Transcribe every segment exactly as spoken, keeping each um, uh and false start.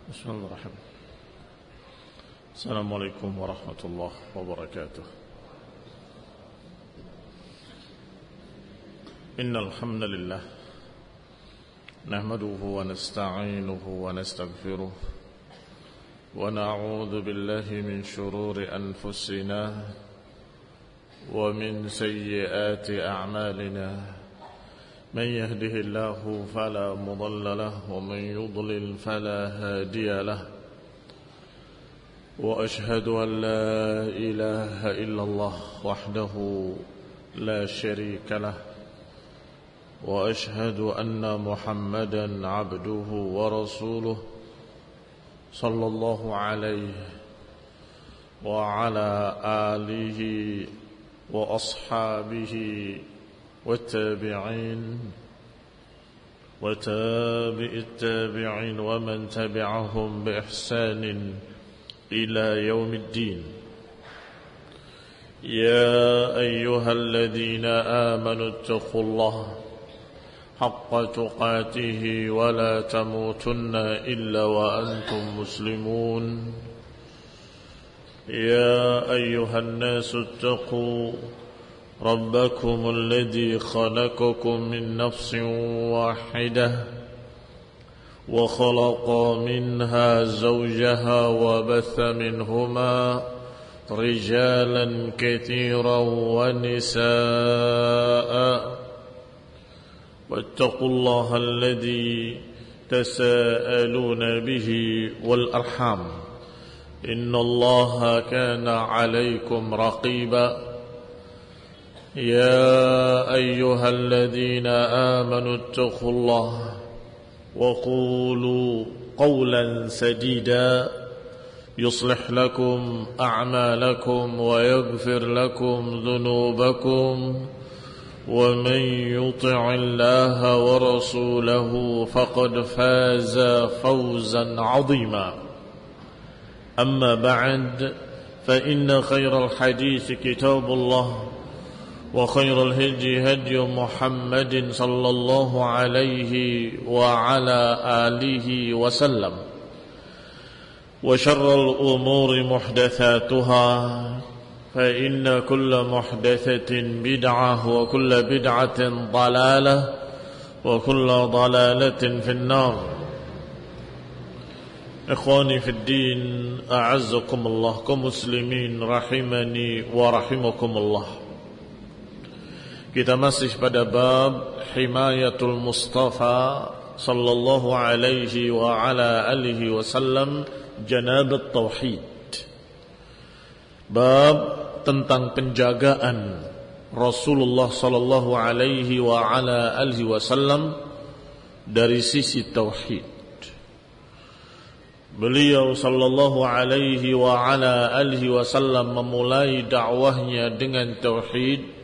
Bismillahirrahmanirrahim. Assalamualaikum warahmatullahi wabarakatuh. Innal hamdalillah nahmaduhu wa nasta'inuhu wa nastaghfiruh wa na'udzu billahi min shururi anfusina wa min sayyiati a'malina. من يهده الله فلا مضل له ومن يضلل فلا هادي له وأشهد أن لا إله إلا الله وحده لا شريك له وأشهد أن محمدا عبده ورسوله صلى الله عليه وعلى آله وأصحابه والتابعين وتابع التابعين ومن تبعهم بإحسان إلى يوم الدين. يا أيها الذين آمنوا اتقوا الله حق تقاته ولا تموتن إلا وأنتم مسلمون. يا أيها الناس اتقوا ربكم الذي خلقكم من نفس واحدة وخلق منها زوجها وبث منهما رجالا كثيرا ونساء واتقوا الله الذي تساءلون به والأرحام إن الله كان عليكم رقيبا. يا أيها الذين آمنوا اتقوا الله وقولوا قولا سديدا يصلح لكم أعمالكم ويغفر لكم ذنوبكم ومن يطع الله ورسوله فقد فاز فوزا عظيما. أما بعد فإن خير الحديث كتاب الله وخير الهدي هدي محمد صلى الله عليه وعلى آله وسلم وشر الأمور محدثاتها فإن كل محدثة بدعة وكل بدعة ضلالة وكل ضلالة في النار. إخواني في الدين أعزكم الله كمسلمين رحمني ورحمكم الله. Kita masih pada bab himayatul Mustafa sallallahu alaihi wa ala alihi wasallam janabat tauhid. Bab tentang penjagaan Rasulullah sallallahu alaihi wa ala alihi wasallam dari sisi tauhid. Beliau sallallahu alaihi wa ala alihi wasallam memulai dakwahnya dengan tauhid,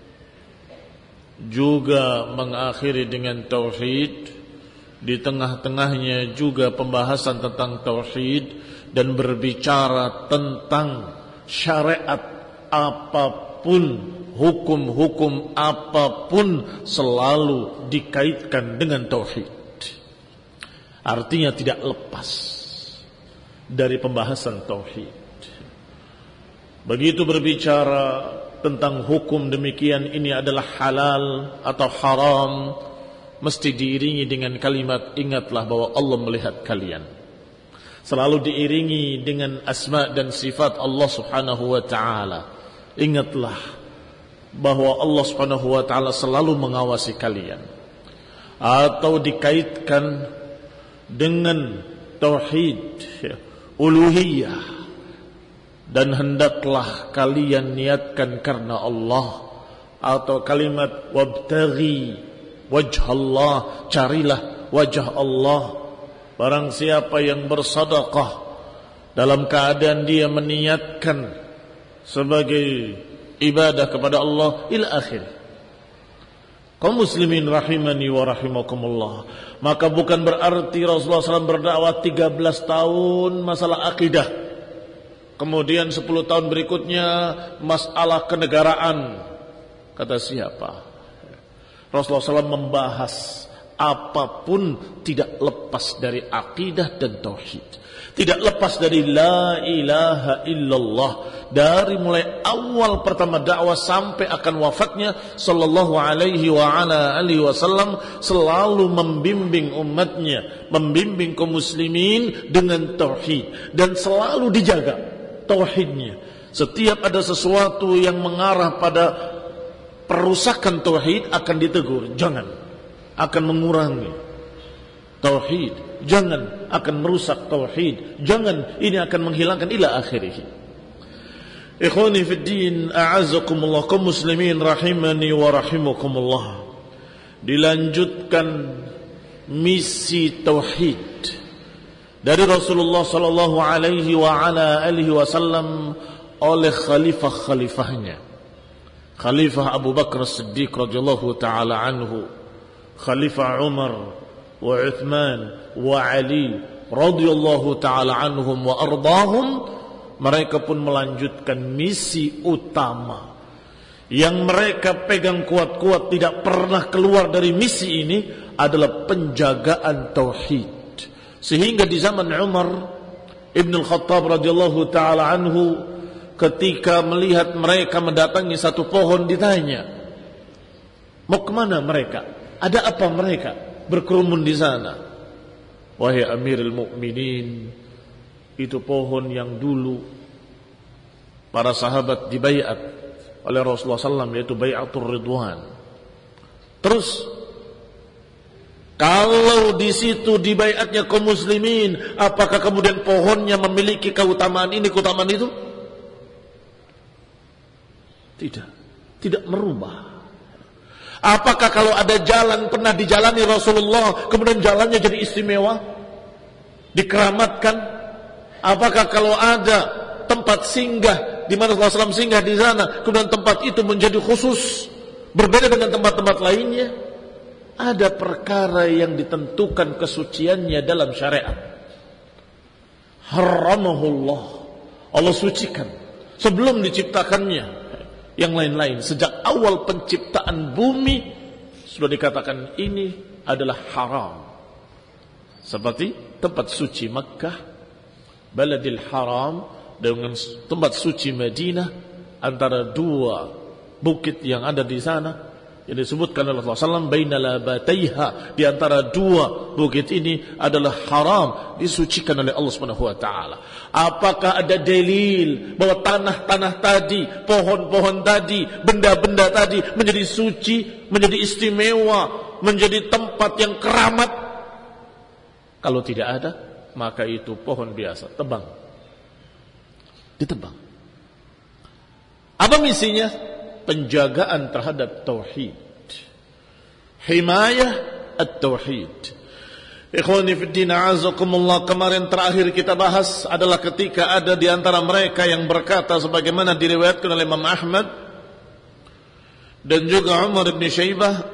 juga mengakhiri dengan tauhid, di tengah-tengahnya juga pembahasan tentang tauhid dan berbicara tentang syariat apapun, hukum-hukum apapun selalu dikaitkan dengan tauhid. Artinya tidak lepas dari pembahasan tauhid. Begitu berbicara tentang hukum demikian ini adalah halal atau haram, mesti diiringi dengan kalimat ingatlah bahwa Allah melihat kalian. Selalu diiringi dengan asma dan sifat Allah subhanahu wa ta'ala. Ingatlah bahwa Allah subhanahu wa ta'ala selalu mengawasi kalian. Atau dikaitkan dengan tauhid uluhiyah, dan hendaklah kalian niatkan karena Allah, atau kalimat wabtaghi wajhallah, carilah wajah Allah. Barang siapa yang bersedekah dalam keadaan dia meniatkan sebagai ibadah kepada Allah ila akhir. Kaum muslimin rahimani wa rahimakumullah, maka bukan berarti Rasulullah shallallahu alaihi wasallam berdakwah tiga belas tahun masalah akidah, kemudian sepuluh tahun berikutnya masalah kenegaraan. Kata siapa? Rasulullah shallallahu alaihi wasallam membahas apapun tidak lepas dari akidah dan tauhid. Tidak lepas dari la ilaha illallah. Dari mulai awal pertama dakwah sampai akan wafatnya sallallahu alaihi wa ala alihi wasallam, selalu membimbing umatnya, membimbing kaum muslimin dengan tauhid, dan selalu dijaga tauhidnya. Setiap ada sesuatu yang mengarah pada perusakan tauhid akan ditegur, jangan, akan mengurangi tauhid, jangan, akan merusak tauhid, jangan, ini akan menghilangkan, ila akhirih. Ikhwani fid din, a'azzakumullah, kaum muslimin rahimani wa rahimakumullah. Dilanjutkan misi tauhid dari Rasulullah sallallahu alaihi wa ala alihi wasallam oleh khalifah-khalifahnya. Khalifah Abu Bakar As-Siddiq radhiyallahu taala anhu, Khalifah Umar wa Uthman wa Ali radhiyallahu taala anhum wa ardahum. Mereka pun melanjutkan misi utama yang mereka pegang kuat-kuat, tidak pernah keluar dari misi ini, adalah penjagaan tauhid. Sehingga di zaman Umar Ibn Al-Khattab radhiyallahu taala anhu, ketika melihat mereka mendatangi satu pohon, ditanya, mau kemana mereka? Ada apa mereka berkerumun di sana? Wahai Amirul Mukminin, itu pohon yang dulu para sahabat dibaiat oleh Rasulullah sallallahu alaihi wasallam, yaitu bai'atur ridwan. Terus kalau di situ dibaiatnya kaum muslimin, apakah kemudian pohonnya memiliki keutamaan ini, keutamaan itu? Tidak, tidak merubah. Apakah kalau ada jalan pernah dijalani Rasulullah, kemudian jalannya jadi istimewa, dikeramatkan? Apakah kalau ada tempat singgah di mana Rasulullah sallallahu alaihi wasallam singgah di sana, kemudian tempat itu menjadi khusus, berbeda dengan tempat-tempat lainnya? Ada perkara yang ditentukan kesuciannya dalam syariat. Haramahullah, Allah sucikan sebelum diciptakannya. Yang lain-lain, sejak awal penciptaan bumi sudah dikatakan ini adalah haram. Seperti tempat suci Makkah, Baladil Haram, dengan tempat suci Madinah, antara dua bukit yang ada di sana, yang disebutkan oleh Rasulullah sallallahu alaihi wasallam, baina labataiha, di antara dua bukit ini adalah haram, disucikan oleh Allah Subhanahu wa taala. Apakah ada dalil bahwa tanah-tanah tadi, pohon-pohon tadi, benda-benda tadi menjadi suci, menjadi istimewa, menjadi tempat yang keramat? Kalau tidak ada, maka itu pohon biasa, tebang, ditebang. Apa misinya? Penjagaan terhadap tauhid, himayah at-tauhid. Ikhwani fid din, a'azakumullah. Kemarin terakhir kita bahas adalah ketika ada di antara mereka yang berkata, sebagaimana diriwayatkan oleh Imam Ahmad dan juga Umar bin Syaibah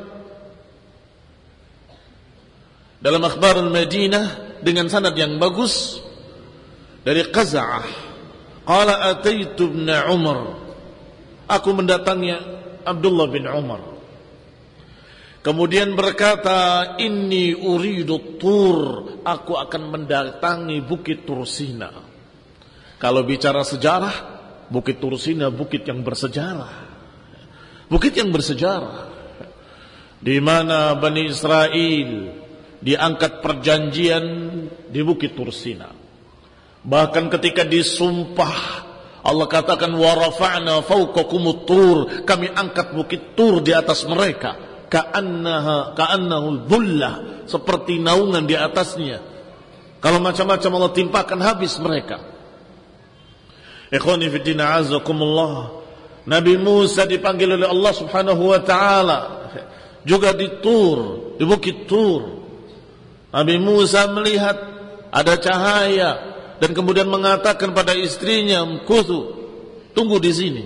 dalam Akhbar al-Madinah dengan sanad yang bagus dari Qaza'ah, qala ataitu ibn Umar, aku mendatangi Abdullah bin Umar, kemudian berkata, inni uridu tur, aku akan mendatangi bukit Tursina. Kalau bicara sejarah, bukit Tursina bukit yang bersejarah, bukit yang bersejarah, di mana Bani Israel diangkat perjanjian di bukit Tursina. Bahkan ketika disumpah, Allah katakan, wa rafa'na fawqakumut tur, kami angkat bukit Tur di atas mereka, ka'annaha ka'annahul dhullah, seperti naungan di atasnya. Kalau macam-macam Allah timpakan habis mereka. Ikhwani fi din, a'azakumullah. Nabi Musa dipanggil oleh Allah Subhanahu wa taala juga di Tur, di bukit Tur. Nabi Musa melihat ada cahaya dan kemudian mengatakan pada istrinya, "Mkutu, tunggu di sini."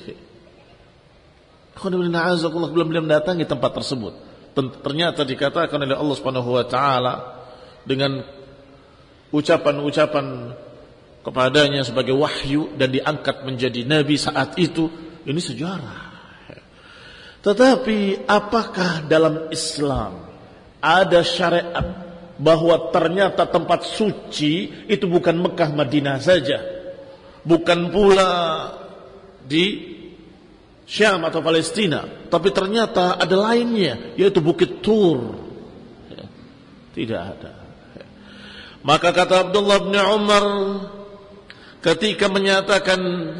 Alhamdulillah, belum belum datangi tempat tersebut. Ternyata dikatakan oleh Allah Subhanahu wa taala dengan ucapan-ucapan kepadanya sebagai wahyu dan diangkat menjadi nabi saat itu. Ini sejarah. Tetapi apakah dalam Islam ada syariat bahwa ternyata tempat suci itu bukan Mekah Madinah saja, bukan pula di Syam atau Palestina, tapi ternyata ada lainnya, yaitu Bukit Tur. Tidak ada. Maka kata Abdullah bin Umar ketika menyatakan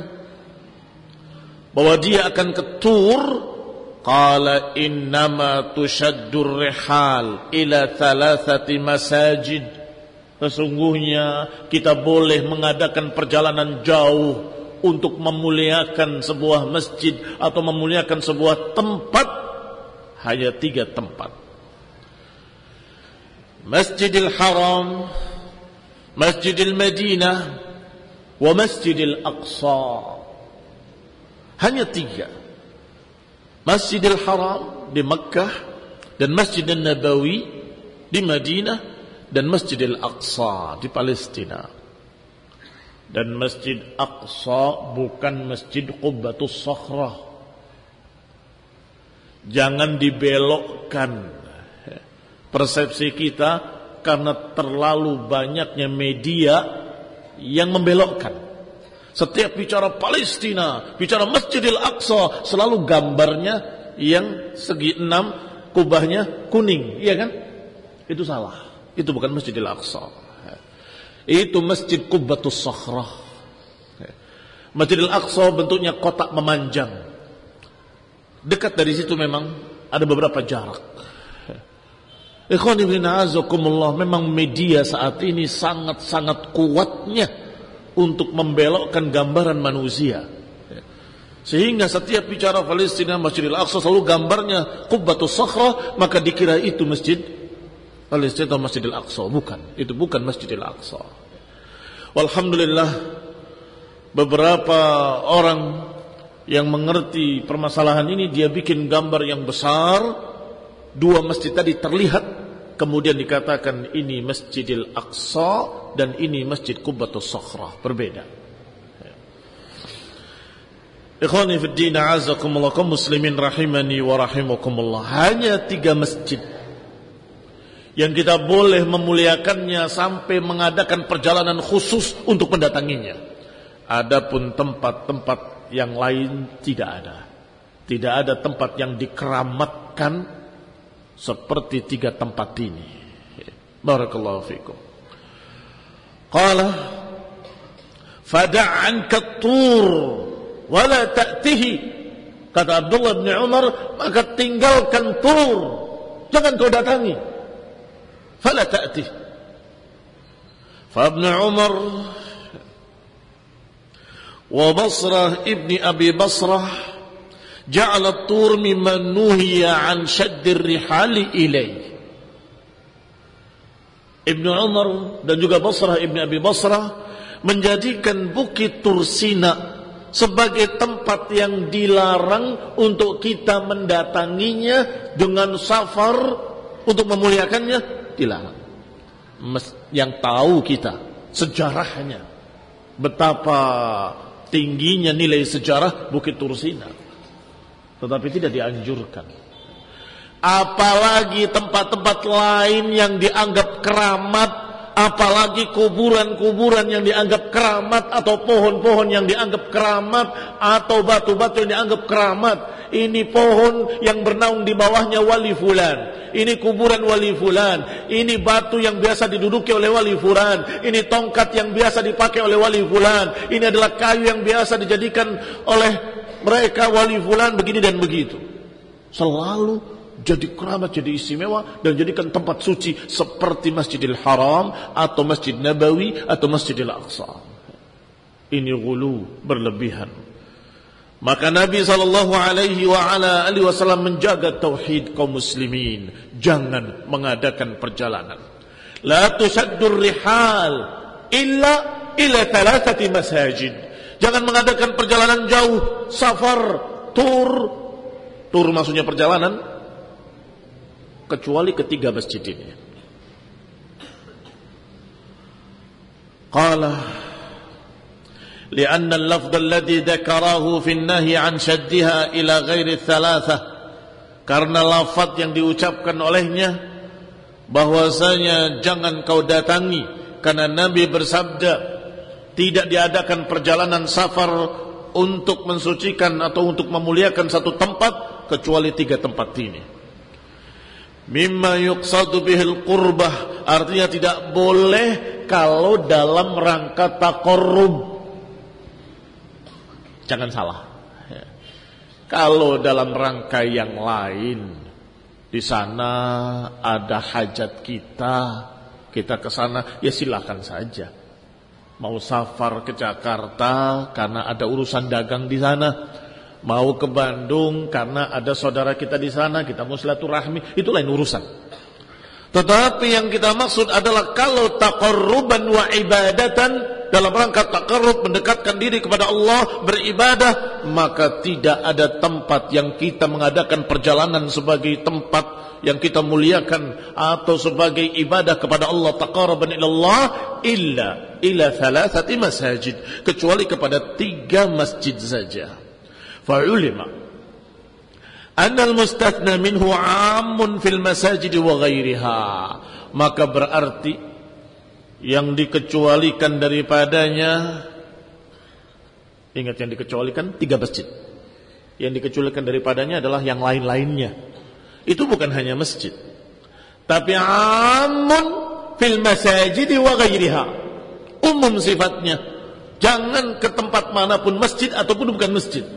bahwa dia akan ke Tur, qala innama tushaddur rihal ila thalathati masajid. Sesungguhnya kita boleh mengadakan perjalanan jauh untuk memuliakan sebuah masjid atau memuliakan sebuah tempat, hanya tiga tempat: Masjidil Haram, Masjidil Madinah, wa Masjidil Aqsa. Hanya tiga: Masjidil Haram di Makkah, dan Masjidil Nabawi di Madinah, dan Masjidil Aqsa di Palestina. Dan Masjid Aqsa bukan Masjid Qubbatus Sakhrah. Jangan dibelokkan persepsi kita karena terlalu banyaknya media yang membelokkan. Setiap bicara Palestina, bicara Masjidil Aqsa, selalu gambarnya yang segi enam, kubahnya kuning, iya kan? Itu salah. Itu bukan Masjidil Aqsa. Itu Masjid Qubbatus Sakhrah. Masjidil Aqsa bentuknya kotak memanjang. Dekat dari situ memang ada beberapa jarak. Ikhwani fillah azakumullah, memang media saat ini sangat-sangat kuatnya untuk membelokkan gambaran manusia. Sehingga setiap bicara Palestina, Masjidil Aqsa, selalu gambarnya Qubbatus Sakhrah, maka dikira itu masjid Palestina atau Masjidil Aqsa. Bukan, itu bukan Masjidil Aqsa. Walhamdulillah, beberapa orang yang mengerti permasalahan ini, dia bikin gambar yang besar, dua masjid tadi terlihat, kemudian dikatakan ini Masjidil Aqsa dan ini Masjid Qubbatus Sakhrah. Berbeda. Ikhwani fid din, a'azakumullah, kaum muslimin rahimani wa rahimakumullah. Hanya tiga masjid yang kita boleh memuliakannya sampai mengadakan perjalanan khusus untuk mendatanginya. Adapun tempat-tempat yang lain tidak ada. Tidak ada tempat yang dikeramatkan seperti tiga tempat ini. Barakallahu fikum. Qala fada'anka Tur wala ta'tihi. Kata Abdullah bin Umar, maka tinggalkan Tur, jangan kau datangi. Fala ta'tih. Fa Ibn Umar wa Basrah ibni Abi Basrah ja'ala at-Tur mimman nuhiya an shadd ar-rihal ilayh. Ibn Umar dan juga Basrah ibni Abi Basrah menjadikan Bukit Tursina sebagai tempat yang dilarang untuk kita mendatanginya dengan safar untuk memuliakannya, dilarang. Yang tahu kita sejarahnya, betapa tingginya nilai sejarah Bukit Tursina, tetapi tidak dianjurkan. Apalagi tempat-tempat lain yang dianggap keramat, apalagi kuburan-kuburan yang dianggap keramat, atau pohon-pohon yang dianggap keramat, atau batu-batu yang dianggap keramat. Ini pohon yang bernaung di bawahnya wali fulan, ini kuburan wali fulan, ini batu yang biasa diduduki oleh wali fulan, ini tongkat yang biasa dipakai oleh wali fulan, ini adalah kayu yang biasa dijadikan oleh mereka wali fulan, begini dan begitu. Selalu jadi keramat, jadi istimewa, dan jadikan tempat suci seperti Masjidil Haram atau Masjid Nabawi atau Masjidil Aqsa. Ini ghulu, berlebihan. Maka Nabi sallallahu alaihi wa ala alihi wasallam menjaga tauhid kaum muslimin. Jangan mengadakan perjalanan. La tusaddur rihal illa ila thalathati masajid. Jangan mengadakan perjalanan jauh, safar, tur. Tur maksudnya perjalanan, kecuali ketiga masjid ini. Qala لأن اللفظ الذي ذكره في النهي عن شدها إلى غير الثلاثة, karena lafaz yang diucapkan olehnya bahwasanya jangan kau datangi, karena Nabi bersabda tidak diadakan perjalanan safar untuk mensucikan atau untuk memuliakan satu tempat kecuali tiga tempat ini. Mimma yuqsadu bihil qurbah, artinya tidak boleh kalau dalam rangka taqarrub. Jangan salah. Kalau dalam rangka yang lain, di sana ada hajat kita, kita ke sana, ya silakan saja. Mau safar ke Jakarta karena ada urusan dagang di sana, mau ke Bandung karena ada saudara kita di sana, kita mau silaturahmi, itu lain urusan. Tetapi yang kita maksud adalah kalau taqarruban wa ibadatan, dalam rangka taqarrub, mendekatkan diri kepada Allah, beribadah, maka tidak ada tempat yang kita mengadakan perjalanan sebagai tempat yang kita muliakan atau sebagai ibadah kepada Allah, taqarruban ila Allah, illa ila thalathati masajid, kecuali kepada tiga masjid saja. Fa'ulima anna al-mustathna minhu 'ammun fil masajid wa ghairiha, maka berarti yang dikecualikan daripadanya, ingat yang dikecualikan tiga masjid, yang dikecualikan daripadanya adalah yang lain-lainnya. Itu bukan hanya masjid, tapi 'ammun fil masajid wa ghairiha, umum sifatnya, jangan ke tempat manapun, masjid ataupun bukan masjid.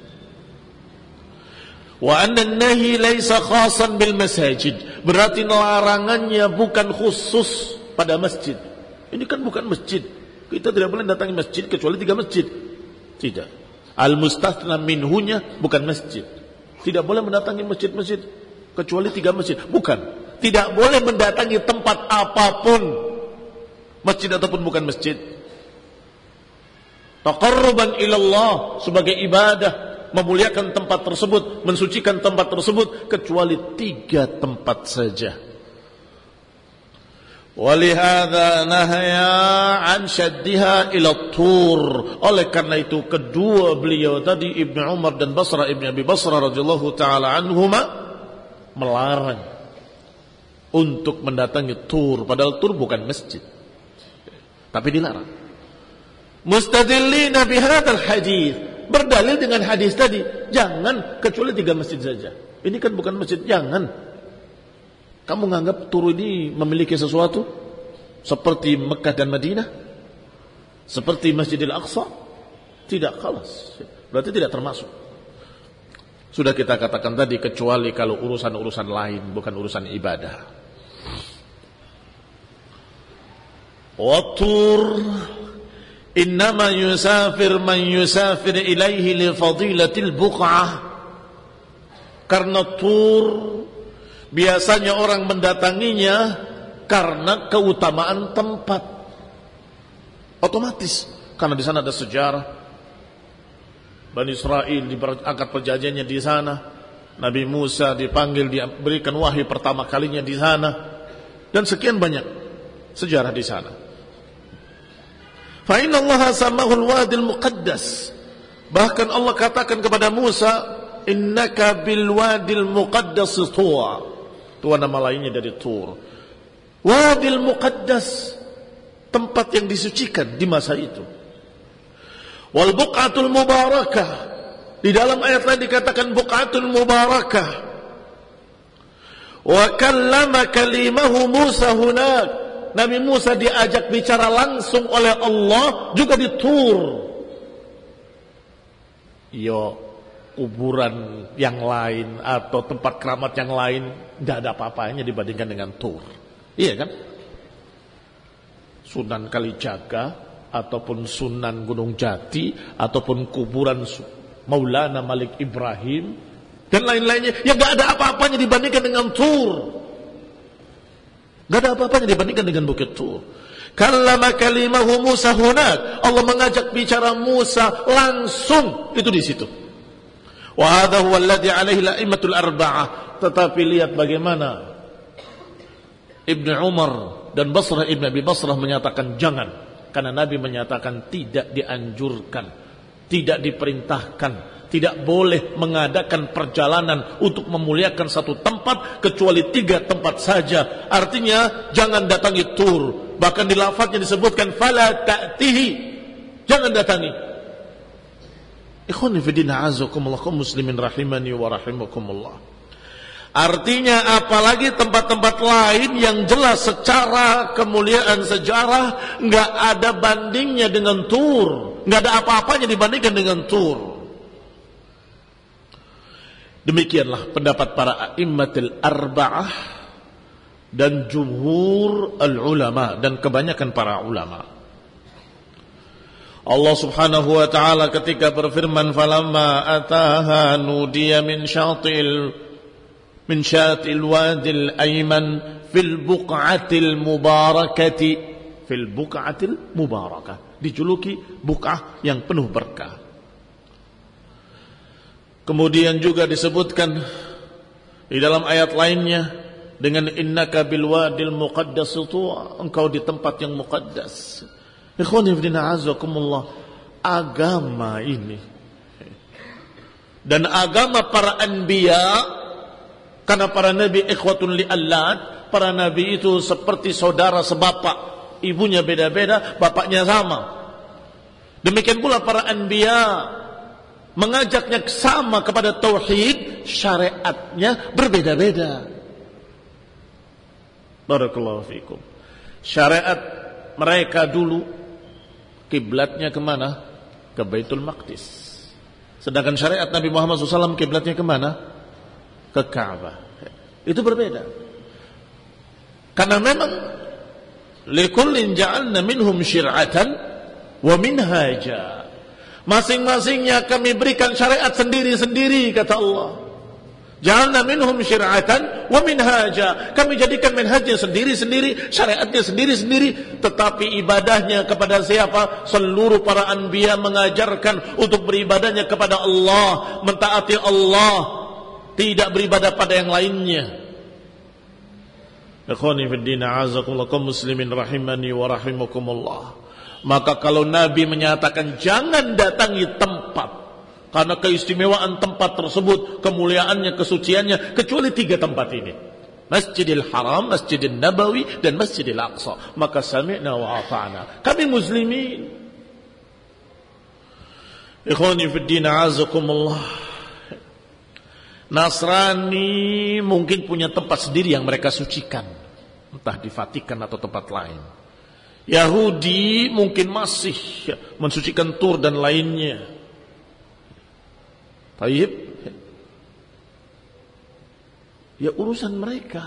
Wa anna an-nahy laysa khasan bil masajid, berarti larangannya bukan khusus pada masjid. Ini kan bukan masjid, kita tidak boleh datangi masjid kecuali tiga masjid. Tidak. Al-mustathna minhunya bukan masjid, tidak boleh mendatangi masjid-masjid kecuali tiga masjid. Bukan, tidak boleh mendatangi tempat apapun, masjid ataupun bukan masjid. Taqarruban ilallah, sebagai ibadah, memuliakan tempat tersebut, mensucikan tempat tersebut, kecuali tiga tempat saja. Walihada nahya an syaddiha ila tur, oleh karena itu kedua beliau tadi, Ibnu Umar dan Basrah Ibnu Abi Basrah radhiyallahu taala anhuma, melarang untuk mendatangi tur, padahal tur bukan masjid, tapi dilarang. Mustadillina bihadzal hadis, berdalil dengan hadis tadi, jangan kecuali tiga masjid saja. Ini kan bukan masjid, jangan. Kamu menganggap tur ini memiliki sesuatu seperti Mekah dan Madinah, seperti Masjidil Aqsa? Tidak, khalas, berarti tidak termasuk. Sudah kita katakan tadi, kecuali kalau urusan-urusan lain, bukan urusan ibadah. Watur innama yusafir man yusafir ilaihi li fadilatil buq'ah, karena tur biasanya orang mendatanginya karena keutamaan tempat. Otomatis, karena di sana ada sejarah. Bani Israel diangkat perjanjiannya di sana. Nabi Musa dipanggil, diberikan wahyu pertama kalinya di sana. Dan sekian banyak sejarah di sana. Fa inna Allah samahul wadil muqaddas. Bahkan Allah katakan kepada Musa, innaka bil wadil muqaddas tuwa. Itu nama lainnya dari Tur. Wadil Muqaddas, tempat yang disucikan di masa itu. Wal buq'atul mubarakah, di dalam ayat lain dikatakan buq'atul mubarakah. Wa kallama kalimahu Musa hunak, Nabi Musa diajak bicara langsung oleh Allah juga di Tur. Yo, kuburan yang lain atau tempat keramat yang lain tidak ada apa-apanya dibandingkan dengan Tur. Iya kan? Sunan Kalijaga ataupun Sunan Gunung Jati ataupun kuburan Maulana Malik Ibrahim dan lain-lainnya yang tidak ada apa-apanya dibandingkan dengan Tur. Tidak ada apa-apanya dibandingkan dengan Bukit Tur. Kallama kalimahu Musa hunak, Allah mengajak bicara Musa langsung itu di situ. Wa hadha huwa alladhi alaihi la'immatul arba'ah. Tetapi lihat bagaimana Ibnu Umar dan Basrah Ibnu Abi Basrah menyatakan jangan, karena Nabi menyatakan tidak dianjurkan. tidak diperintahkan, tidak boleh mengadakan perjalanan untuk memuliakan satu tempat kecuali tiga tempat saja. Artinya jangan datangi Tur. Bahkan di lafadznya disebutkan fala ta'tihi, jangan datangi. Ikhwani fi din a'azakumullah, kaum muslimin rahimani wa rahimakumullah. Artinya apalagi tempat-tempat lain yang jelas secara kemuliaan sejarah enggak ada bandingnya dengan Tur, enggak ada apa-apanya dibandingkan dengan Tur. Demikianlah pendapat para a'immatul arba'ah dan jumhur al-ulama dan kebanyakan para ulama. Allah Subhanahu wa taala ketika berfirman falamma ataha nudiya min syatil min syatil wadil ayman fil buq'atil mubarakati fil buq'atil mubarakah, dijuluki buq'ah yang penuh berkah. Kemudian juga disebutkan di dalam ayat lainnya dengan innaka bil wadil muqaddas tuwa, engkau di tempat yang muqaddas. Ikhwani fi din a'azakumullah, agama ini dan agama para anbiya, karena para nabi ikhwatun li allad, para nabi itu seperti saudara sebapak, ibunya beda-beda, bapaknya sama. Demikian pula para anbiya mengajaknya sama kepada tauhid, syariatnya berbeda-beda. Barakallahu fikum. Syariat mereka dulu kiblatnya kemana? Ke Baitul Maqdis. Sedangkan syariat Nabi Muhammad shallallahu alaihi wasallam kiblatnya kemana? Ke Ka'bah. Itu berbeda. Karena memang likullin ja'alna minhum syir'atan wa minhaja. Masing-masingnya kami berikan syariat sendiri-sendiri, kata Allah. Ja'alna minhum syir'atan wa minhaja. Kami jadikan manhajnya sendiri-sendiri, syariatnya sendiri-sendiri, tetapi ibadahnya kepada siapa? Seluruh para anbiya mengajarkan untuk beribadahnya kepada Allah, mentaati Allah, tidak beribadah pada yang lainnya. Ikhwani fid din, a'azakumullah, kaum muslimin rahimani wa rahimakumullah. Maka kalau Nabi menyatakan jangan datangi tempat karena keistimewaan tempat tersebut, kemuliaannya, kesuciannya, kecuali tiga tempat ini, Masjidil Haram, Masjidil Nabawi, dan Masjidil Aqsa, maka sami'na wa ata'na. Kami muslimin. Ikhwani fid din, a'azakumullah. Nasrani mungkin punya tempat sendiri yang mereka sucikan, entah di Vatikan atau tempat lain. Yahudi mungkin masih mensucikan Tur dan lainnya. Taib, ya urusan mereka.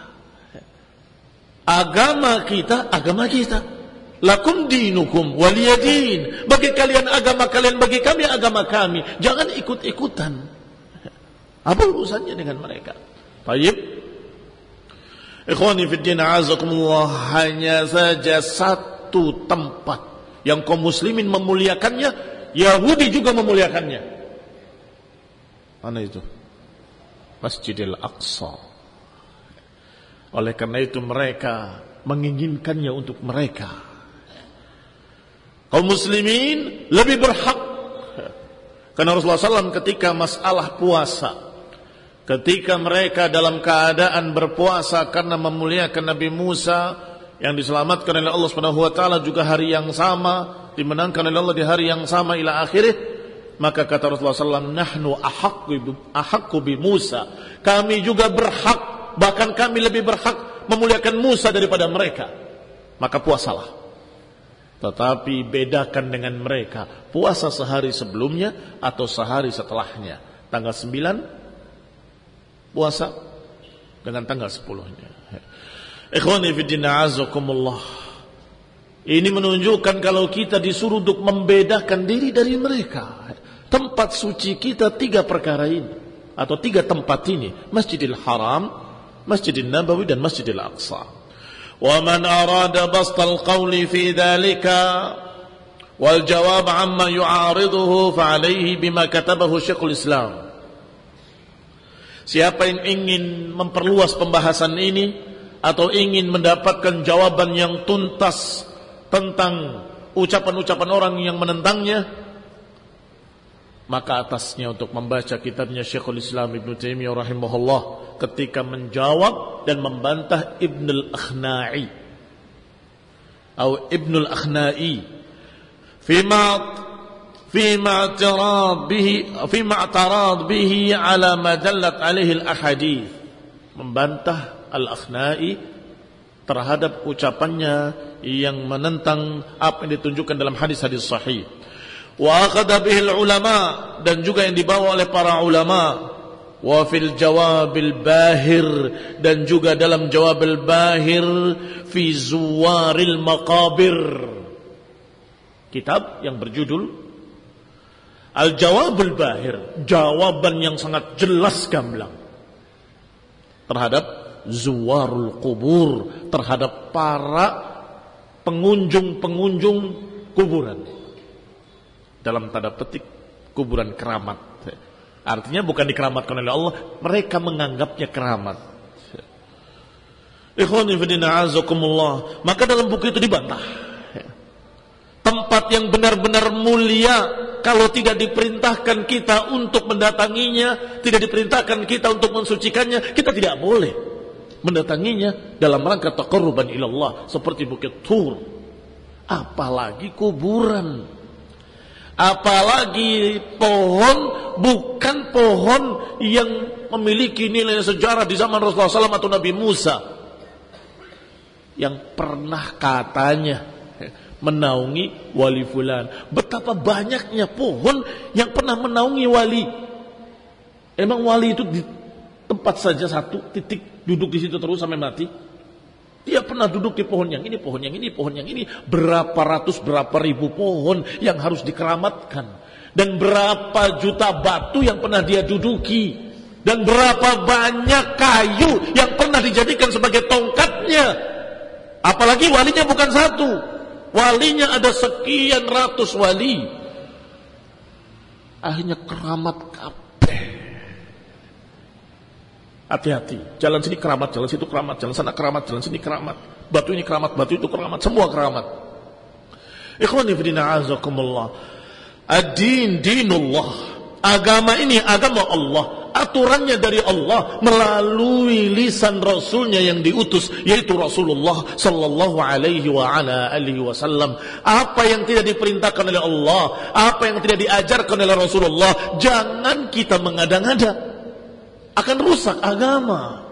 Agama kita, agama kita. Lakum dinukum waliyadin. Bagi kalian agama kalian, bagi kami agama kami. Jangan ikut-ikutan. Apa urusannya dengan mereka? Taib. Ikhwani fiddin, a'azakumullah, hanya saja satu tempat yang kaum muslimin memuliakannya, Yahudi juga memuliakannya. Mana itu? Masjidil Aqsa. Oleh karena itu mereka menginginkannya untuk mereka. Kaum muslimin lebih berhak. Karena Rasulullah shallallahu alaihi wasallam ketika masalah puasa, ketika mereka dalam keadaan berpuasa karena memuliakan Nabi Musa yang diselamatkan oleh Allah Subhanahu wa taala, juga hari yang sama dimenangkan oleh Allah di hari yang sama ila akhirih, maka kata Rasulullah shallallahu alaihi wasallam, nahnu ahaqqu bi Musa, kami juga berhak, bahkan kami lebih berhak memuliakan Musa daripada mereka. Maka puasalah. Tetapi bedakan dengan mereka, puasa sehari sebelumnya atau sehari setelahnya. Tanggal sembilan puasa dengan tanggal sepuluhnya. Ikhwani fiddin, a'azakumullah. Ini menunjukkan kalau kita disuruh untuk membedakan diri dari mereka. Tempat suci kita tiga perkara ini, atau tiga tempat ini: Masjidil Haram, Masjidil Nabawi, dan Masjidil Aqsa. Wa man arada bastal qawli fi dhalika wal jawab amma yu'ariduhu fa alayhi bima katabahu Syekhul Islam. Siapa yang ingin memperluas pembahasan ini atau ingin mendapatkan jawaban yang tuntas tentang ucapan-ucapan orang yang menentangnya, Maka atasnya untuk membaca kitabnya Syekhul Islam Ibnu Taimiyah rahimahullah ketika menjawab dan membantah Ibnul Akhna'i atau Ibnul Akhna'i fima fima i'tarad bihi fima i'tarad bihi ala ma dallat alaihi al-ahadits, membantah Al-Akhna'i terhadap ucapannya yang menentang apa yang ditunjukkan dalam hadis-hadis sahih. Wa akhadha bihi ulama, dan juga yang dibawa oleh para ulama. Wa fil jawabil bahir, dan juga dalam jawabil bahir fi zuwaril maqabir, kitab yang berjudul Al-Jawabul Bahir, jawaban yang sangat jelas gamblang terhadap zuwarul kubur, terhadap para pengunjung-pengunjung kuburan, dalam tanda petik kuburan keramat. Artinya bukan dikeramatkan oleh Allah, mereka menganggapnya keramat. Ikhwani fillah azakumullah. Maka dalam buku itu dibantah. Tempat yang benar-benar mulia, kalau tidak diperintahkan kita untuk mendatanginya, tidak diperintahkan kita untuk mensucikannya, kita tidak boleh mendatanginya dalam rangka taqarruban ilallah, seperti Bukit Tur. Apalagi kuburan, apalagi pohon, bukan pohon yang memiliki nilai sejarah di zaman Rasulullah shallallahu alaihi wasallam atau Nabi Musa, yang pernah katanya menaungi wali fulan. Betapa banyaknya pohon yang pernah menaungi wali. Emang wali itu di tempat saja satu titik, duduk di situ terus sampai mati? Dia pernah duduk di pohon yang ini, pohon yang ini, pohon yang ini. Berapa ratus, berapa ribu pohon yang harus dikeramatkan. Dan berapa juta batu yang pernah dia duduki. Dan berapa banyak kayu yang pernah dijadikan sebagai tongkatnya. Apalagi walinya bukan satu. Walinya ada sekian ratus wali. Akhirnya keramat kabeh. Hati-hati, jalan sini keramat, jalan situ keramat, jalan sana keramat, jalan sini keramat, batu ini keramat, batu itu keramat, semua keramat. Ikhwani fillah azakumullah. Ad-din dinullah, agama ini agama Allah, aturannya dari Allah melalui lisan Rasulnya yang diutus, yaitu Rasulullah sallallahu alaihi wa ala alihi wasallam. Apa yang tidak diperintahkan oleh Allah, apa yang tidak diajarkan oleh Rasulullah, jangan kita mengada-ngada, akan rusak agama.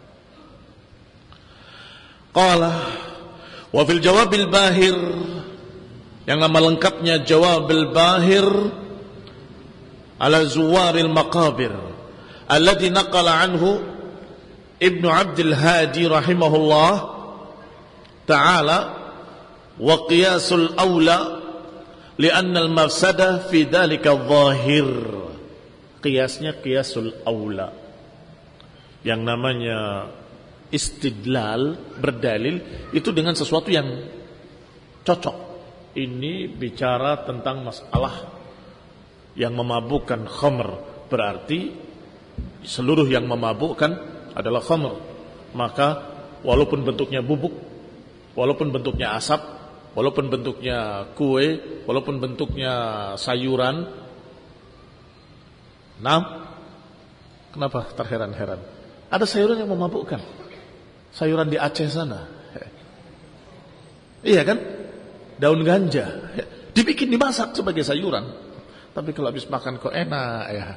Qala wa fil jawabil bahir, yang nama lengkapnya Jawabil Bahir ala zuwaril maqabir, alladhi naqala anhu Ibnu Abdul Hadi rahimahullah ta'ala, wa qiyasul awla lianna al-mafsada fi dhalika dhahir. Qiyasnya qiyasul awla. Yang namanya istidlal, berdalil, itu dengan sesuatu yang cocok. Ini bicara tentang masalah yang memabukkan khamr, berarti seluruh yang memabukkan adalah khamr. Maka walaupun bentuknya bubuk, walaupun bentuknya asap, walaupun bentuknya kue, walaupun bentuknya sayuran. Nah, kenapa terheran-heran? Ada sayuran yang memabukkan, sayuran di Aceh sana. Iya kan? Daun ganja dibikin, dimasak sebagai sayuran, tapi kalau habis makan kok enak ya.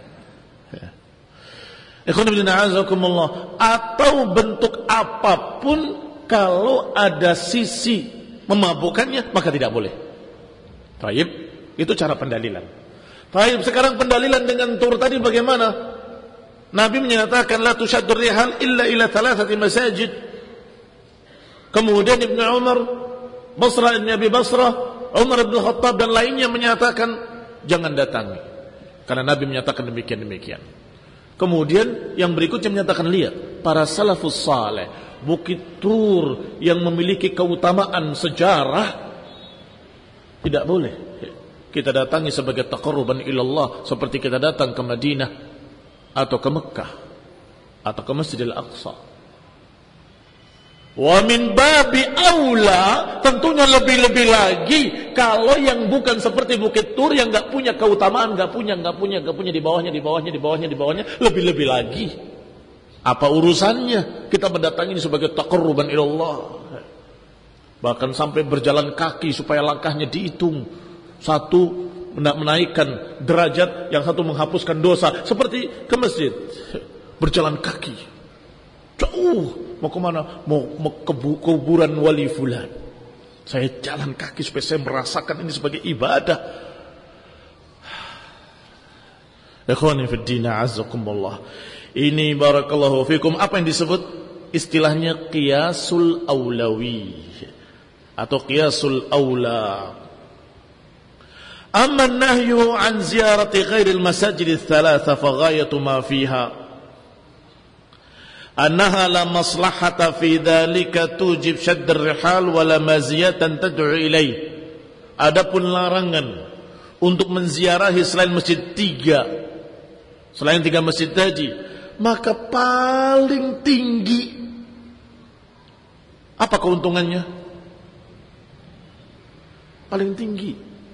Atau bentuk apapun, kalau ada sisi memabukkannya maka tidak boleh. Taib, itu cara pendalilan. Taib, sekarang pendalilan dengan tur tadi bagaimana? Nabi menyatakan la tushaddur rihal illa ila thalathati masajid. Kemudian Ibnu Umar, Basrah Ibn Abi Basrah, Umar Ibn Khattab dan lainnya menyatakan jangan datangi, karena Nabi menyatakan demikian-demikian. Kemudian yang berikutnya menyatakan, lihat para salafus saleh, Bukit Tur yang memiliki keutamaan sejarah tidak boleh kita datangi sebagai taqarruban ilallah, seperti kita datang ke Madinah atau ke Mekah atau ke Masjidil Aqsa. Wa min babi aula, tentunya lebih-lebih lagi kalau yang bukan seperti Bukit Tur yang enggak punya keutamaan, enggak punya, enggak punya, enggak punya di bawahnya, di bawahnya, di bawahnya, di bawahnya, lebih-lebih lagi. Apa urusannya kita mendatangi ini sebagai taqarruban ilallah? Bahkan sampai berjalan kaki supaya langkahnya dihitung. Satu menaikkan derajat, yang satu menghapuskan dosa. Seperti ke masjid, berjalan kaki jauh. Mau kemana? Mau, mau ke kuburan wali fulan. Saya jalan kaki supaya saya merasakan ini sebagai ibadah. Ikhwani fid din, azzakumullah. Ini barakallahu fikum apa yang disebut istilahnya qiyasul aulawi atau qiyasul aula. Amma an-nahyu an ziyarati ghairil masajid ats-tsalatsa fa ghayatu ma fiha annaha la maslahata fi dhalika tujib shadd ar-rihal wa la maziyatan tad'u ilai. Adapun larangan untuk menziarahi selain masjid tiga, selain tiga masjid tadi, maka paling tinggi apa keuntungannya? Paling tinggi.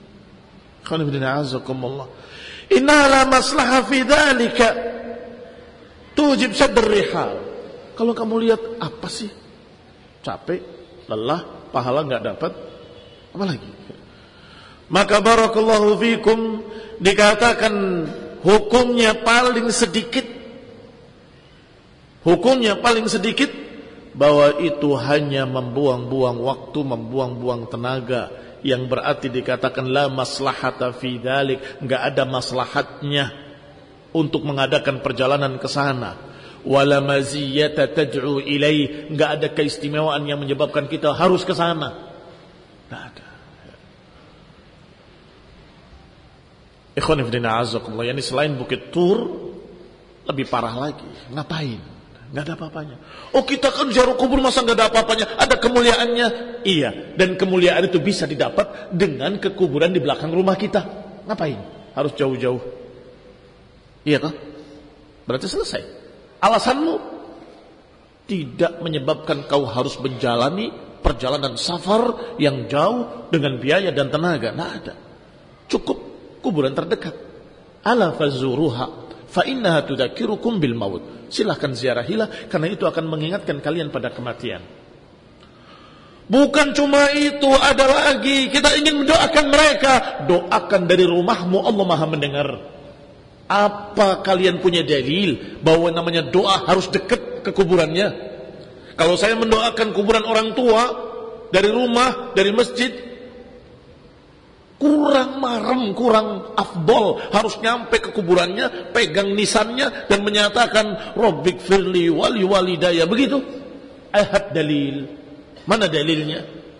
Inna la maslaha fi dzalika tujib sadr rihal. Kalau kamu lihat apa sih? Capek, lelah, pahala enggak dapat, apa lagi? Maka barakallahu fikum dikatakan hukumnya paling sedikit, hukumnya paling sedikit bahwa itu hanya membuang-buang waktu, membuang-buang tenaga, yang berarti dikatakan la maslahata fi dzalik, enggak ada maslahatnya untuk mengadakan perjalanan ke sana. Wala maziyata tad'u ilai, enggak ada keistimewaan yang menyebabkan kita harus ke sana. Enggak ada. Ikhwan fillah azakumullah, yani selain Bukit Tur lebih parah lagi. Ngapain? Enggak ada apa-apanya. Oh, kita kan ziarah kubur masa enggak ada apa-apanya? Ada kemuliaannya. Iya, dan kemuliaan itu bisa didapat dengan ke kuburan di belakang rumah kita. Ngapain? Harus jauh-jauh. Iya kan? Berarti selesai. Alasanmu tidak menyebabkan kau harus menjalani perjalanan safar yang jauh dengan biaya dan tenaga. Tidak ada. Cukup kuburan terdekat. Ala fazuruha fa innaha tudzakirukum bil maut. Silahkan ziarahilah, karena itu akan mengingatkan kalian pada kematian. Bukan cuma itu, ada lagi. Kita ingin mendoakan mereka. Doakan dari rumahmu, Allah Maha mendengar. Apa kalian punya dalil bahwa namanya doa harus dekat ke kuburannya? Kalau saya mendoakan kuburan orang tua dari rumah, dari masjid, kurang marem, kurang afdol. Harus nyampe ke kuburannya, pegang nisannya dan menyatakan Rabbik firli wali walidaya. Begitu. Ahad dalil. Mana dalilnya?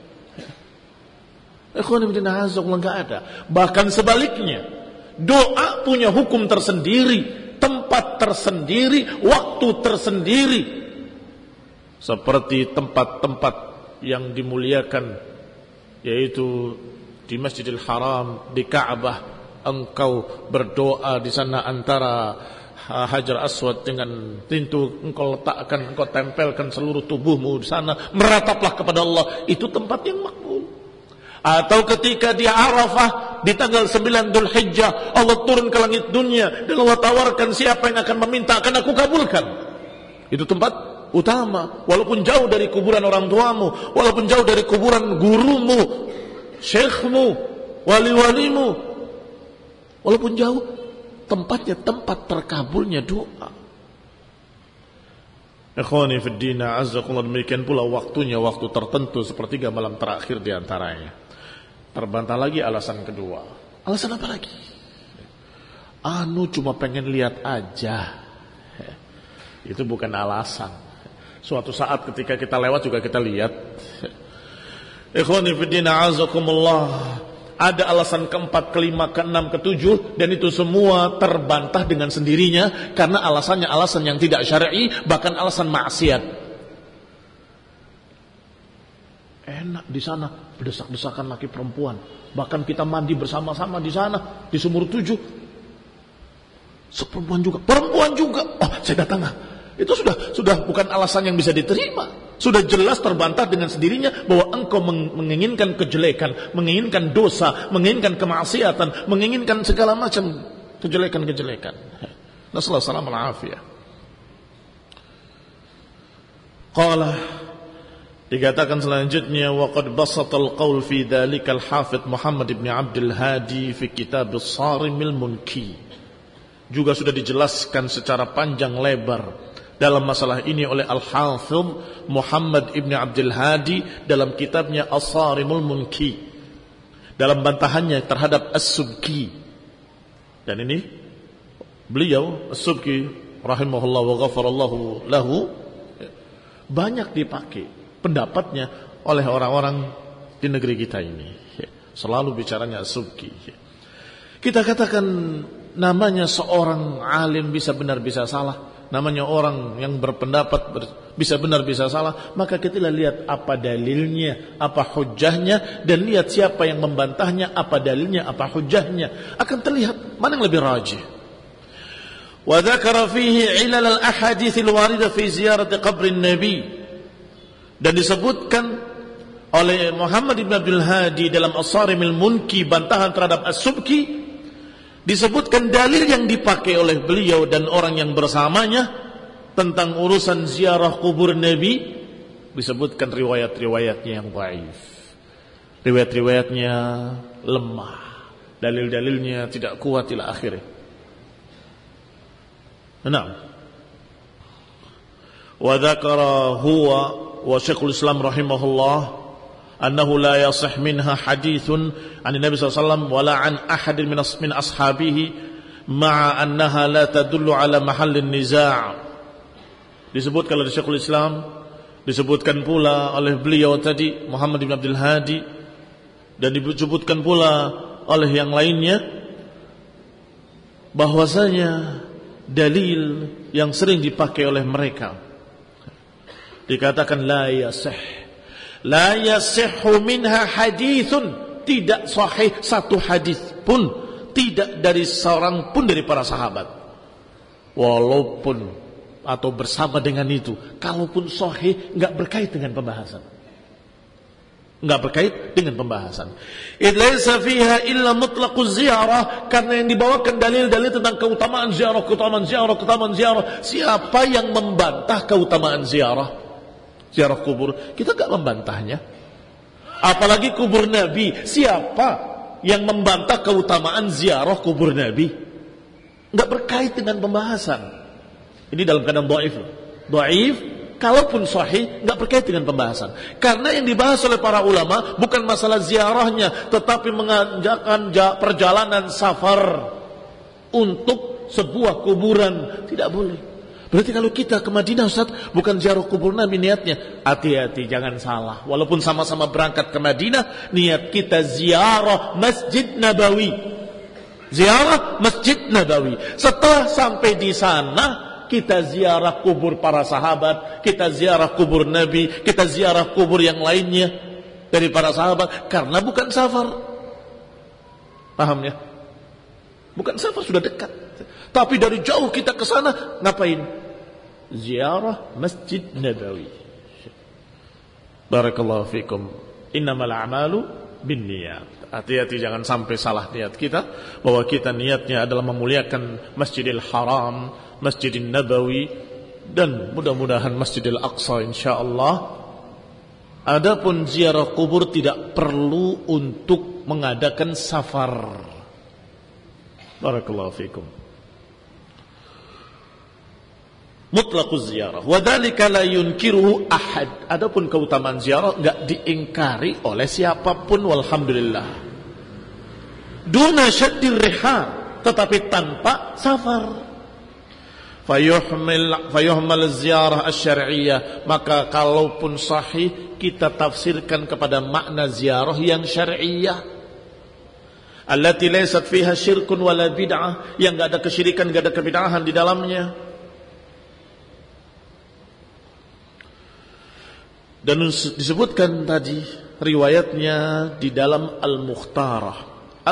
Ikhwan fillah azakumullah, enggak ada. Bahkan sebaliknya, doa punya hukum tersendiri, tempat tersendiri, waktu tersendiri. Seperti tempat-tempat yang dimuliakan, yaitu di Masjidil Haram, di Ka'bah, engkau berdoa di sana antara Hajar Aswad dengan pintu, engkau letakkan, engkau tempelkan seluruh tubuhmu di sana, merataplah kepada Allah. Itu tempat yang makbul. Atau ketika di Arafah di tanggal sembilan Dzulhijjah, Allah turun ke langit dunia dan Allah tawarkan siapa yang akan meminta akan aku kabulkan. Itu tempat utama, walaupun jauh dari kuburan orang tuamu, walaupun jauh dari kuburan gurumu, syekhmu, wali-walimu, walaupun jauh, tempatnya tempat terkabulnya doa. Ikhwani fid din, azzakumullah, demikian pula waktunya, waktu tertentu sepertiga malam terakhir di antaranya. Terbantah lagi alasan kedua. Alasan apa lagi? Anu cuma pengen lihat aja. Itu bukan alasan. Suatu saat ketika kita lewat juga kita lihat. Ikhwani fid din, azakumullah. Ada alasan keempat, kelima, keenam, ketujuh, dan itu semua terbantah dengan sendirinya karena alasannya alasan yang tidak syar'i, bahkan alasan maksiat. Enak di sana, berdesak-desakan laki perempuan. Bahkan kita mandi bersama-sama di sana, di sumur tujuh. Seperempuan juga, perempuan juga. Oh, saya datang. Itu sudah sudah bukan alasan yang bisa diterima. Sudah jelas terbantah dengan sendirinya bahwa engkau menginginkan kejelekan, menginginkan dosa, menginginkan kemaksiatan, menginginkan segala macam kejelekan-kejelekan. Nasallahu alaihi wasallam. Qala, dikatakan selanjutnya, waqad basatal qaul fi dzalika al-Hafidz Muhammad ibn Abdul Hadi fi kitab as-Sarimil Munki. Juga sudah dijelaskan secara panjang lebar dalam masalah ini oleh Al-Hafidz Muhammad ibn Abdul Hadi dalam kitabnya As-Sarimul Munki, dalam bantahannya terhadap As-Subki. Dan ini beliau As-Subki rahimahullah wa ghafarallahu lahu banyak dipakai pendapatnya oleh orang-orang di negeri kita ini. Selalu bicaranya As-Subki. Kita katakan namanya seorang alim bisa benar bisa salah, namanya orang yang berpendapat bisa benar bisa salah, maka kita lihat apa dalilnya, apa hujahnya, dan lihat siapa yang membantahnya, apa dalilnya, apa hujahnya, akan terlihat mana yang lebih rajih. Wa dzakara fihi ilal al-ahadits al-warida fi ziyarati qabrin nabi, dan disebutkan oleh Muhammad ibn Abdul Hadi dalam As-Sarimil Munki, bantahan terhadap As-Subki, disebutkan dalil yang dipakai oleh beliau dan orang yang bersamanya tentang urusan ziarah kubur Nabi. Disebutkan riwayat-riwayatnya yang dhaif, riwayat-riwayatnya lemah, dalil-dalilnya tidak kuat ila akhirnya. Nah, wa dzakara huwa wa Syekhul Islam rahimahullah annahu la yasih minha hadithun an Nabi sallallahu alaihi wasallam wala an ahadin min min ashabihi ma'a annaha la tadullu ala mahallin niza'. Disebutkan oleh Syekhul Islam, disebutkan pula oleh beliau tadi Muhammad bin Abdul Hadi, dan disebutkan pula oleh yang lainnya bahwasanya dalil yang sering dipakai oleh mereka dikatakan la yasih la yasihhu minha hadithun, tidak sahih satu hadis pun, tidak dari seorang pun dari para sahabat. Walaupun atau bersama dengan itu, kalaupun sahih enggak berkait dengan pembahasan. Enggak berkait dengan pembahasan. Idlaisa fiha illa mutlaquz ziyarah, karena yang dibawakan dalil-dalil tentang keutamaan ziarah, keutamaan ziarah, keutamaan ziarah. Siapa yang membantah keutamaan ziarah? Ziarah kubur, kita gak membantahnya. Apalagi kubur Nabi, siapa yang membantah keutamaan ziarah kubur Nabi? Gak berkait dengan pembahasan. Ini dalam keadaan dhaif. Dhaif, kalaupun sahih, gak berkait dengan pembahasan. Karena yang dibahas oleh para ulama bukan masalah ziarahnya, tetapi mengajakkan perjalanan safar untuk sebuah kuburan. Tidak boleh. Berarti kalau kita ke Madinah, Ustaz, bukan ziarah kubur Nabi niatnya. Hati-hati, jangan salah. Walaupun sama-sama berangkat ke Madinah, niat kita ziarah Masjid Nabawi. Ziarah Masjid Nabawi. Setelah sampai di sana, kita ziarah kubur para sahabat, kita ziarah kubur Nabi, kita ziarah kubur yang lainnya dari para sahabat, karena bukan safar. Paham ya? Bukan safar, sudah dekat. Tapi dari jauh kita ke sana, ngapain? Ziarah Masjid Nabawi. Barakallahu fikum. Innamal a'malu binniyat. Hati-hati jangan sampai salah niat kita, bahwa kita niatnya adalah memuliakan Masjidil Haram, Masjidil Nabawi, dan mudah-mudahan Masjidil Aqsa insyaallah. Adapun ziarah kubur tidak perlu untuk mengadakan safar. Barakallahu fikum. Mutlaquz ziarah wa dzalika la yunkiruhu ahad. Adapun keutamaan ziarah enggak diingkari oleh siapapun, walhamdulillah. Duna syaddir rihal, tetapi tanpa safar. Fayuhmil fayuhmal ziyarah asy-syar'iyyah, maka kalaupun sahih kita tafsirkan kepada makna ziarah yang syar'iyyah. Allati laysat fiha syirkun wala bid'ah, yang enggak ada kesyirikan, enggak ada kebid'ahan di dalamnya. Dan disebutkan tadi riwayatnya di dalam Al-Mukhtarah.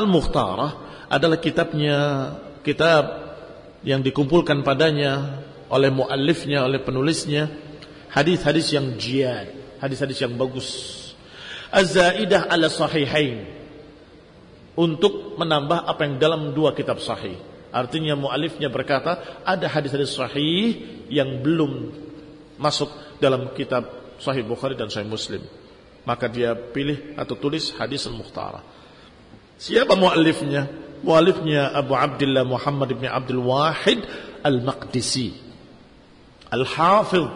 Al-Mukhtarah adalah kitabnya, kitab yang dikumpulkan padanya oleh muallifnya, oleh penulisnya, hadis-hadis yang jiyad, hadis-hadis yang bagus, az-zaidah ala sahihain, untuk menambah apa yang dalam dua kitab sahih. Artinya muallifnya berkata ada hadis-hadis sahih yang belum masuk dalam kitab Sahih Bukhari dan Sahih Muslim, maka dia pilih atau tulis hadis al-Mukhtarah. Siapa muallifnya? Muallifnya Abu Abdullah Muhammad bin Abdul Wahid Al-Maqdisi Al-Hafidh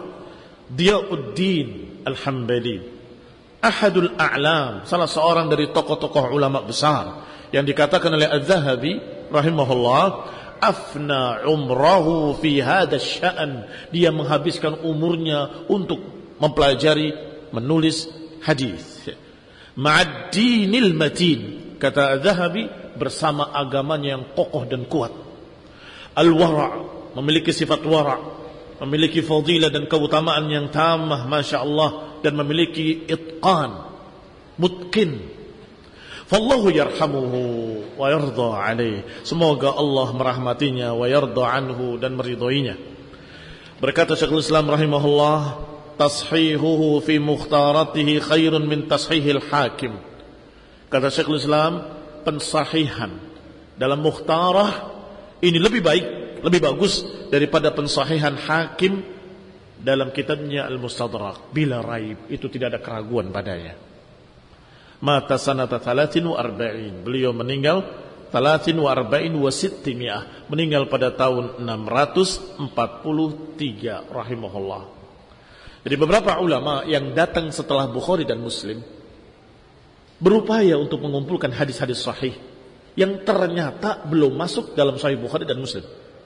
Diyauddin Al-Hambali, ahadul a'lam, salah seorang dari tokoh-tokoh ulama besar, yang dikatakan oleh Az-Zahabi rahimahullah, afna umrahu fi hadha sya'an, dia menghabiskan umurnya untuk mempelajari, menulis hadis. Ma'ad dinil matin, kata Az-Zahabi, bersama agamanya yang kokoh dan kuat. Al-wara', memiliki sifat wara', memiliki fadilah dan keutamaan yang tamah, masya Allah, dan memiliki itqan, mutqin. Fallahu yarhamuhu wa yarda alaih, semoga Allah merahmatinya, wa yarda anhu, dan meridhoinya. Berkata Syekhul Islam rahimahullah, tashihuhu fi mukhtaratihi khairun min tashihil hakim. Kata Syekhul Islam, pensahihan dalam mukhtarah ini lebih baik, lebih bagus daripada pensahihan hakim dalam kitabnya Al-Mustadrak. Bila raib, itu tidak ada keraguan padanya. Mata sanata thalathin wa arba'in, beliau meninggal thalathin wa arba'in wa sittimiyah, meninggal pada tahun enam ratus empat puluh tiga rahimahullah. Jadi beberapa ulama yang datang setelah Bukhari dan Muslim berupaya untuk mengumpulkan hadis-hadis sahih yang ternyata belum masuk dalam Sahih Bukhari dan Muslim.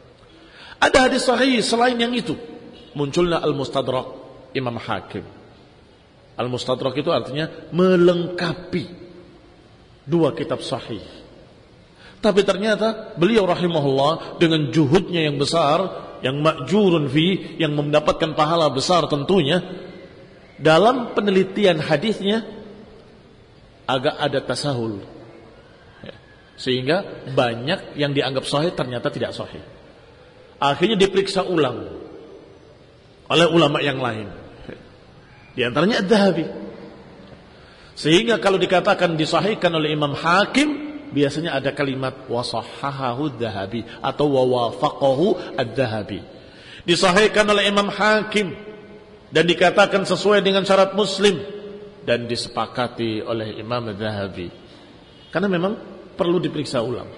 Ada hadis sahih selain yang itu. Munculnya Al-Mustadrak Imam Hakim. Al-Mustadrak itu artinya melengkapi dua kitab sahih. Tapi ternyata beliau rahimahullah dengan juhudnya yang besar, yang ma'jurun fi, yang mendapatkan pahala besar tentunya, dalam penelitian hadisnya agak ada tasahul, sehingga banyak yang dianggap sahih ternyata tidak sahih. Akhirnya diperiksa ulang oleh ulama yang lain, di antaranya Az-Zahabi. Sehingga kalau dikatakan disahihkan oleh Imam Hakim, biasanya ada kalimat wasahhahahu Az-Zahabi atau wawafaqahu Az-Zahabi. Disahihkan oleh Imam Hakim dan dikatakan sesuai dengan syarat Muslim dan disepakati oleh Imam Az-Zahabi. Karena memang perlu diperiksa ulang.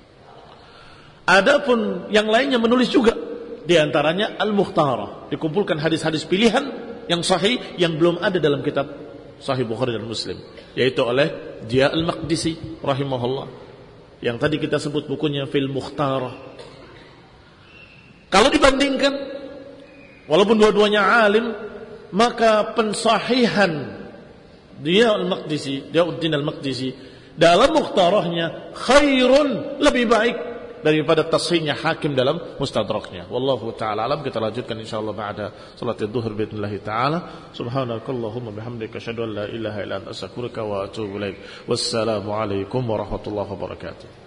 Adapun yang lainnya menulis juga, di antaranya Al-Mukhtarah, dikumpulkan hadis-hadis pilihan yang sahih yang belum ada dalam kitab Sahih Bukhari dan Muslim, yaitu oleh Dia Al-Maqdisi rahimahullah, yang tadi kita sebut bukunya Fil Mukhtarah. Kalau dibandingkan, walaupun dua-duanya alim, maka pensahihan Dia Al-Maqdisi, Diyauddin Al-Maqdisi dalam Mukhtarahnya khairun, lebih baik daripada tasihnya Hakim dalam Mustadraknya. Wallahu ta'ala alam. Kita lanjutkan insyaallah ba'da salat zuhur biidznillah ta'ala. Subhanakallahumma bihamdika asyhadu an la ilaha illa anta astaghfiruka wa atubu ilaik. Wassalamu alaikum warahmatullahi wabarakatuh.